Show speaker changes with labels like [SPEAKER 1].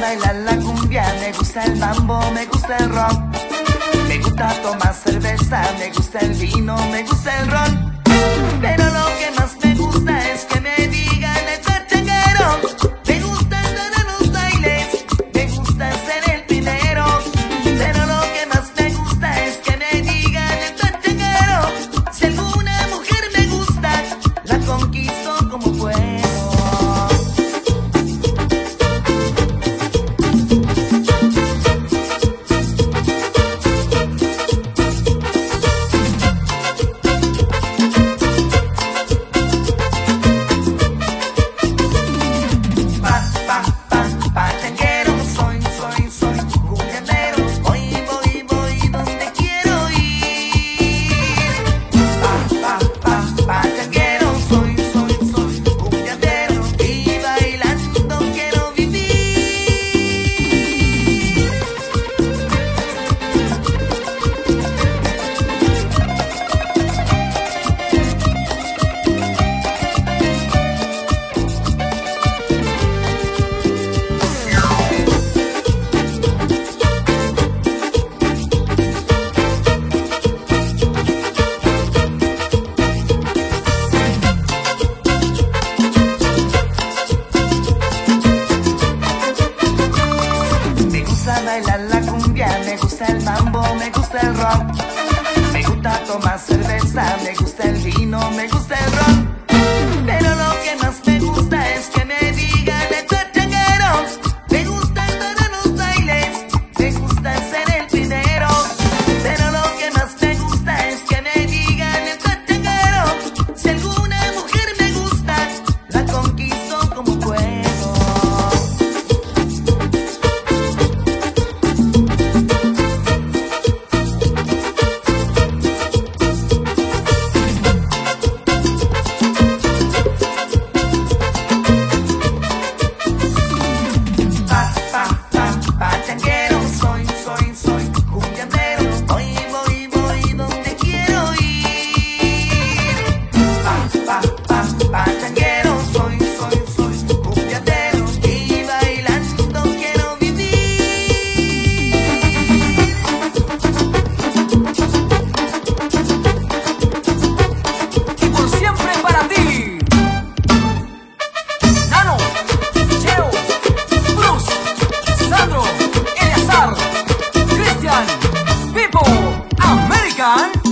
[SPEAKER 1] bailar la cumbia, me gusta el mambo, me gusta el rock. Me gusta tomar cerveza, me gusta el vino, me gusta el ron. Pero lo que más me gusta es que me digan el pachanguero. Me gusta andar a los bailes, me gusta ser el primero. Pero lo que más me gusta es que me digan el pachanguero. Si alguna mujer me gusta, la conquisto como puedo. Bailar la cumbia, me gusta el mambo, me gusta el rock. Me gusta tomar cerveza, me gusta el vino, me gusta el ron. Pero lo que más me gusta es que me digan el pachanguero. Me gusta andar a los bailes, me gusta ser el primero. Pero lo que más me gusta es que me digan el pachanguero. Si alguna mujer me gusta, la conquisto como puedo. Pachanguero soy, cumbiambero, voy donde quiero ir. Pachanguero soy, cumbiambero, y bailando quiero vivir.
[SPEAKER 2] Y por siempre para ti, Nano, Cheo, Bruce, Sandro, Eleazar, Cristian, Pipo, American.